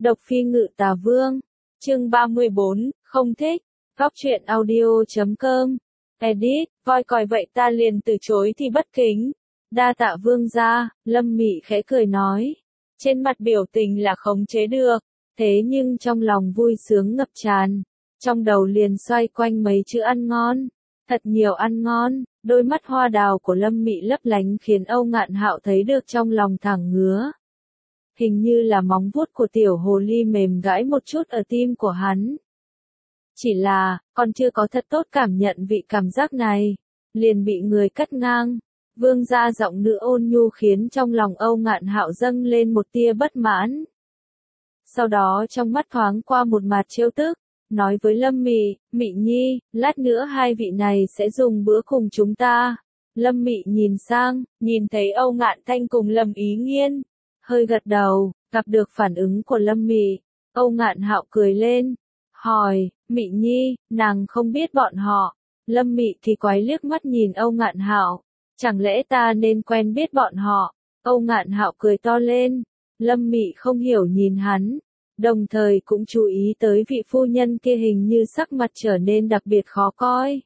Độc Phi Ngự Tà Vương, chương 34, không thích, Góc truyện audio.com, edit, voi còi vậy ta liền từ chối thì bất kính. Đa tạ vương gia, Lâm Mị khẽ cười nói, trên mặt biểu tình là khống chế được, thế nhưng trong lòng vui sướng ngập tràn, trong đầu liền xoay quanh mấy chữ ăn ngon, thật nhiều ăn ngon. Đôi mắt hoa đào của Lâm Mị lấp lánh khiến Âu Ngạn Hạo thấy được trong lòng thẳng ngứa. Hình như là móng vuốt của tiểu hồ ly mềm gãi một chút ở tim của hắn. Chỉ là, còn chưa có thật tốt cảm nhận vị cảm giác này, liền bị người cắt ngang. Vương gia giọng nữ ôn nhu khiến trong lòng Âu Ngạn Hạo dâng lên một tia bất mãn. Sau đó trong mắt thoáng qua một mạt trêu tức, nói với Lâm Mị, Mị Nhi, lát nữa hai vị này sẽ dùng bữa cùng chúng ta. Lâm Mị nhìn sang, nhìn thấy Âu Ngạn Thanh cùng Lâm Ý Nghiên, hơi gật đầu, gặp được phản ứng của Lâm Mị, Âu Ngạn Hạo cười lên, hỏi, Mị Nhi, nàng không biết bọn họ. Lâm Mị thì quái liếc mắt nhìn Âu Ngạn Hạo, chẳng lẽ ta nên quen biết bọn họ? Âu Ngạn Hạo cười to lên, Lâm Mị không hiểu nhìn hắn, đồng thời cũng chú ý tới vị phu nhân kia hình như sắc mặt trở nên đặc biệt khó coi.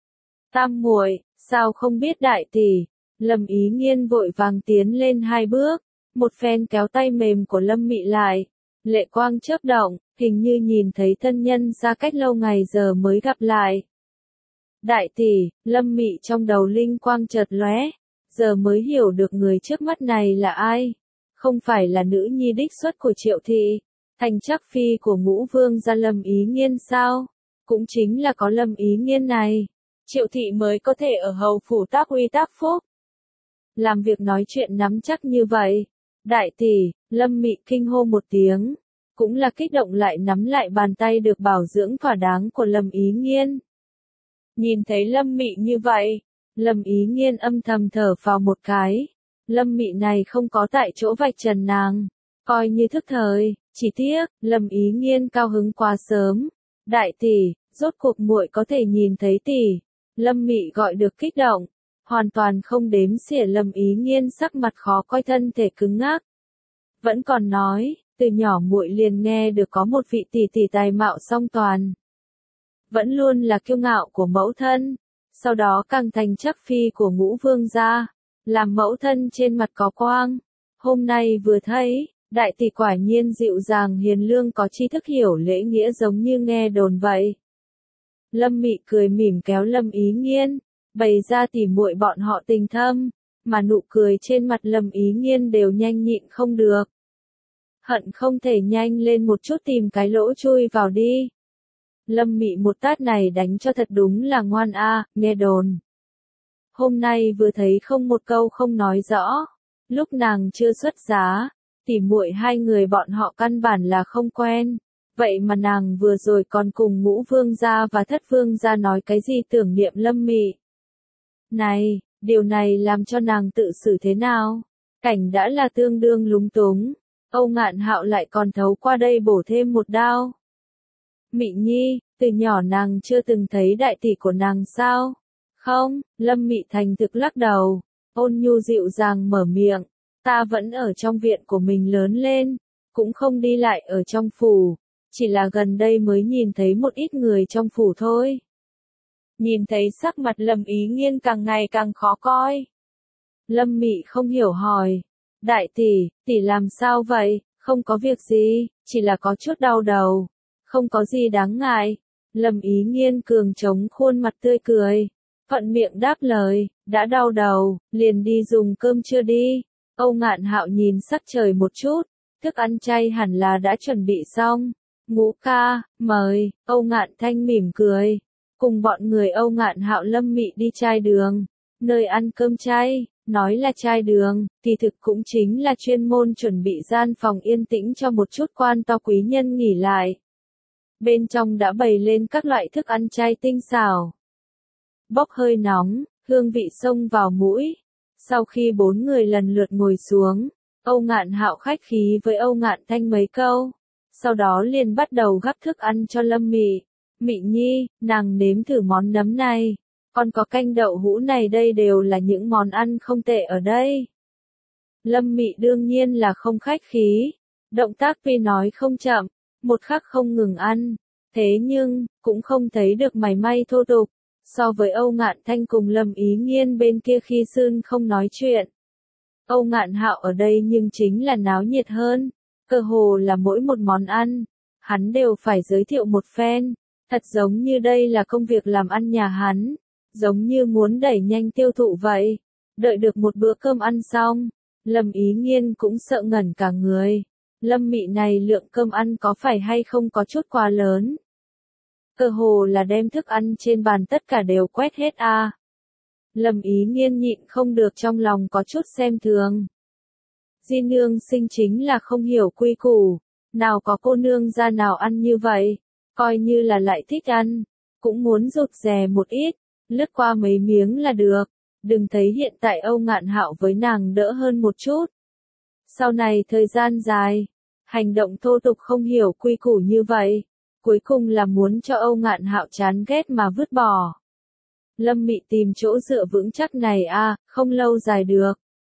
Tam muội, sao không biết đại tỷ? Lâm Ý Nghiên vội vàng tiến lên hai bước, một phen kéo tay mềm của Lâm Mị lại, lệ quang chớp động, hình như nhìn thấy thân nhân xa cách lâu ngày giờ mới gặp lại. Đại tỷ, Lâm Mị trong đầu linh quang chợt lóe, giờ mới hiểu được người trước mắt này là ai. Không phải là nữ nhi đích xuất của Triệu thị, thành chắc phi của Ngũ Vương gia Lâm Ý Nghiên sao? Cũng chính là có Lâm Ý Nghiên này, Triệu thị mới có thể ở hầu phủ tác uy tác phúc. Làm việc nói chuyện nắm chắc như vậy. Đại tỷ, Lâm Mị kinh hô một tiếng, cũng là kích động lại nắm lại bàn tay được bảo dưỡng thỏa đáng của Lâm Ý Nghiên. Nhìn thấy Lâm Mị như vậy, Lâm Ý Nghiên âm thầm thở phào một cái. Lâm Mị này không có tại chỗ vạch trần nàng, coi như thức thời, chỉ tiếc, Lâm Ý Nghiên cao hứng quá sớm. Đại tỷ, rốt cuộc muội có thể nhìn thấy tỷ. Lâm Mị gọi được kích động, hoàn toàn không đếm xỉa Lâm Ý Nghiên sắc mặt khó coi thân thể cứng ngắc. Vẫn còn nói, từ nhỏ muội liền nghe được có một vị tỷ tỷ tài mạo song toàn. Vẫn luôn là kiêu ngạo của mẫu thân, sau đó càng thành chắc phi của Ngũ Vương gia, làm mẫu thân trên mặt có quang. Hôm nay vừa thấy, đại tỷ quả nhiên dịu dàng hiền lương có tri thức hiểu lễ nghĩa giống như nghe đồn vậy. Lâm Mị cười mỉm kéo Lâm Ý Nghiên, bày ra tỉ muội bọn họ tình thâm, mà nụ cười trên mặt Lâm Ý Nghiên đều nhanh nhịn không được. Hận không thể nhanh lên một chút tìm cái lỗ chui vào đi. Lâm Mị một tát này đánh cho thật đúng là ngoan a, nghe đồn. Hôm nay vừa thấy không một câu không nói rõ, lúc nàng chưa xuất giá, tỉ muội hai người bọn họ căn bản là không quen, vậy mà nàng vừa rồi còn cùng Ngũ Vương gia và Thất Vương gia nói cái gì tưởng niệm Lâm Mị. Này, điều này làm cho nàng tự xử thế nào? Cảnh đã là tương đương lúng túng, Âu Ngạn Hạo lại còn thấu qua đây bổ thêm một đao. Mị Nhi, từ nhỏ nàng chưa từng thấy đại tỷ của nàng sao? Không, Lâm Mị thành thực lắc đầu, ôn nhu dịu dàng mở miệng, ta vẫn ở trong viện của mình lớn lên, cũng không đi lại ở trong phủ, chỉ là gần đây mới nhìn thấy một ít người trong phủ thôi. Nhìn thấy sắc mặt Lâm Ý Nghiên càng ngày càng khó coi. Lâm Mị không hiểu hỏi, đại tỷ làm sao vậy? Không có việc gì, chỉ là có chút đau đầu, không có gì đáng ngại. Lâm Ý Nghiên cường chống khuôn mặt tươi cười, thuận miệng đáp lời, đã đau đầu, liền đi dùng cơm trưa đi. Âu Ngạn Hạo nhìn sắc trời một chút, thức ăn chay hẳn là đã chuẩn bị xong. Ngũ ca, mời. Âu Ngạn Thanh mỉm cười, cùng bọn người Âu Ngạn Hạo Lâm Mị đi trai đường, nơi ăn cơm chay. Nói là trai đường, thì thực cũng chính là chuyên môn chuẩn bị gian phòng yên tĩnh cho một chút quan to quý nhân nghỉ lại. Bên trong đã bày lên các loại thức ăn chay tinh xảo, bốc hơi nóng, hương vị xông vào mũi. Sau khi bốn người lần lượt ngồi xuống, Âu Ngạn Hạo khách khí với Âu Ngạn Thanh mấy câu, sau đó liền bắt đầu gắp thức ăn cho Lâm Mị. Mị Nhi, nàng nếm thử món nấm này, còn có canh đậu hũ này, đây đều là những món ăn không tệ ở đây. Lâm Mị đương nhiên là không khách khí, Động tác tuy nói không chậm, một khắc không ngừng ăn, thế nhưng, cũng không thấy được mảy may thô tục. So với Âu Ngạn Thanh cùng Lâm Ý Nghiên bên kia khi Sươn không nói chuyện. Âu Ngạn Hạo ở đây nhưng chính là náo nhiệt hơn, cơ hồ là mỗi một món ăn, hắn đều phải giới thiệu một phen, thật giống như đây là công việc làm ăn nhà hắn, giống như muốn đẩy nhanh tiêu thụ vậy. Đợi được một bữa cơm ăn xong, Lâm Ý Nghiên cũng sợ ngẩn cả người. Lâm Mị này lượng cơm ăn có phải hay không có chút quá lớn. Cơ hồ là đem thức ăn trên bàn tất cả đều quét hết à. Lâm Ý Nghiên nhịn không được trong lòng có chút xem thường. Di nương sinh chính là không hiểu quy củ, nào có cô nương ra nào ăn như vậy, coi như là lại thích ăn, cũng muốn rụt rè một ít, lướt qua mấy miếng là được, đừng thấy hiện tại Âu Ngạn Hạo với nàng đỡ hơn một chút. Sau này thời gian dài, hành động thô tục không hiểu quy củ như vậy, cuối cùng là muốn cho Âu Ngạn Hạo chán ghét mà vứt bỏ. Lâm Mị tìm chỗ dựa vững chắc này à, không lâu dài được.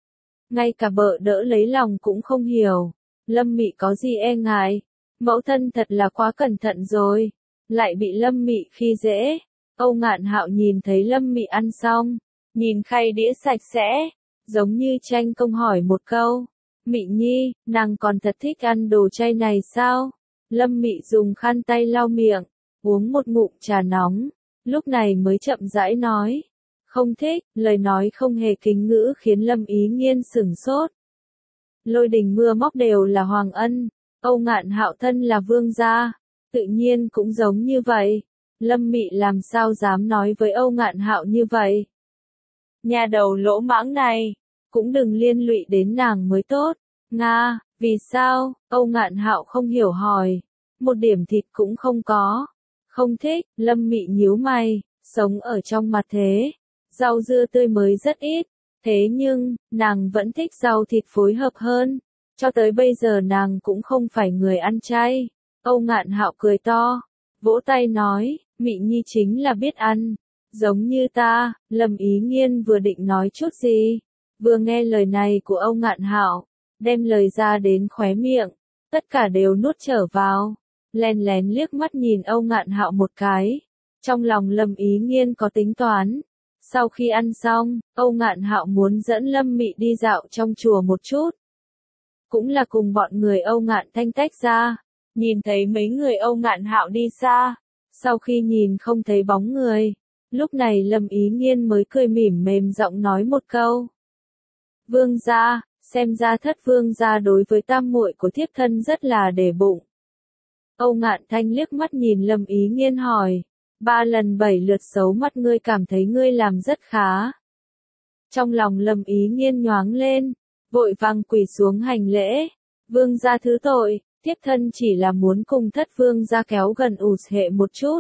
Ngay cả bợ đỡ lấy lòng cũng không hiểu, Lâm Mị có gì e ngại, mẫu thân thật là quá cẩn thận rồi, lại bị Lâm Mị khi dễ. Âu Ngạn Hạo nhìn thấy Lâm Mị ăn xong, nhìn khay đĩa sạch sẽ, giống như tranh công hỏi một câu, Mị Nhi, nàng còn thật thích ăn đồ chay này sao? Lâm Mị dùng khăn tay lau miệng, uống một ngụm trà nóng, lúc này mới chậm rãi nói. Không thích, lời nói không hề kính ngữ khiến Lâm Ý Nghiên sửng sốt. Lôi Đình Mưa Móc đều là hoàng ân, Âu Ngạn Hạo thân là vương gia, tự nhiên cũng giống như vậy. Lâm Mị làm sao dám nói với Âu Ngạn Hạo như vậy? Nhà đầu lỗ mãng này, cũng đừng liên lụy đến nàng mới tốt. Nga, vì sao? Âu Ngạn Hạo không hiểu hỏi. Một điểm thịt cũng không có. Không thích, Lâm Mị nhíu mày, sống ở trong mặt thế. Rau dưa tươi mới rất ít, thế nhưng, nàng vẫn thích rau thịt phối hợp hơn. Cho tới bây giờ nàng cũng không phải người ăn chay. Âu Ngạn Hạo cười to, vỗ tay nói, Mị Nhi chính là biết ăn. Giống như ta, Lâm Ý Nghiên vừa định nói chút gì, vừa nghe lời này của Âu Ngạn Hạo, đem lời ra đến khóe miệng, tất cả đều nuốt trở vào, lén lén liếc mắt nhìn Âu Ngạn Hạo một cái. Trong lòng Lâm Ý Nghiên có tính toán. Sau khi ăn xong, Âu Ngạn Hạo muốn dẫn Lâm Mị đi dạo trong chùa một chút. Cũng là cùng bọn người Âu Ngạn Thanh tách ra, nhìn thấy mấy người Âu Ngạn Hạo đi xa, sau khi nhìn không thấy bóng người, lúc này Lâm Ý Nghiên mới cười mỉm mềm giọng nói một câu. Vương gia, xem ra Thất vương gia đối với tam muội của thiếp thân rất là để bụng. Âu Ngạn Thanh liếc mắt nhìn Lâm Ý Nghiên hỏi. 3 lần 7 lượt xấu mắt ngươi cảm thấy ngươi làm rất khá. Trong lòng Lâm Ý Nghiên nhoáng lên, vội vàng quỳ xuống hành lễ. Vương gia thứ tội, thiếp thân chỉ là muốn cùng Thất vương gia kéo gần hệ một chút.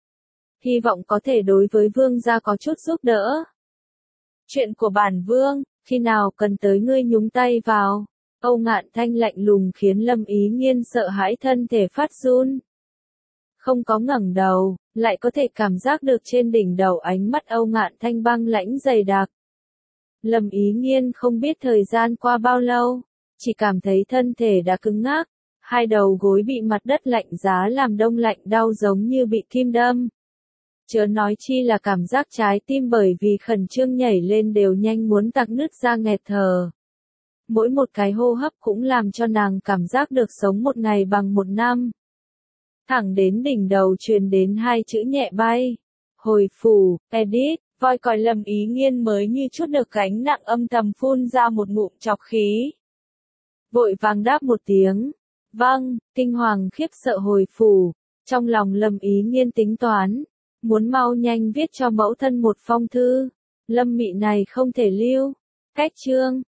Hy vọng có thể đối với vương gia có chút giúp đỡ. Chuyện của bản vương, khi nào cần tới ngươi nhúng tay vào. Âu Ngạn Thanh lạnh lùng khiến Lâm Ý Nghiên sợ hãi thân thể phát run. Không có ngẩng đầu, lại có thể cảm giác được trên đỉnh đầu ánh mắt Âu Ngạn Thanh băng lãnh dày đặc. Lâm Ý Nghiên không biết thời gian qua bao lâu, chỉ cảm thấy thân thể đã cứng ngắc, hai đầu gối bị mặt đất lạnh giá làm đông lạnh đau giống như bị kim đâm. Chớ nói chi là cảm giác trái tim bởi vì khẩn trương nhảy lên đều nhanh muốn tắc nứt ra nghẹt thở. Mỗi một cái hô hấp cũng làm cho nàng cảm giác được sống một ngày bằng một năm. Thẳng đến đỉnh đầu truyền đến hai chữ nhẹ bay. Hồi phủ, edit, voi còi Lâm Ý Nghiên mới như chút được gánh nặng âm thầm phun ra một ngụm trọc khí. Vội vàng đáp một tiếng. Vâng, kinh hoàng khiếp sợ hồi phủ. Trong lòng Lâm Ý Nghiên tính toán. Muốn mau nhanh viết cho mẫu thân một phong thư. Lâm Mị này không thể lưu. Cách chương.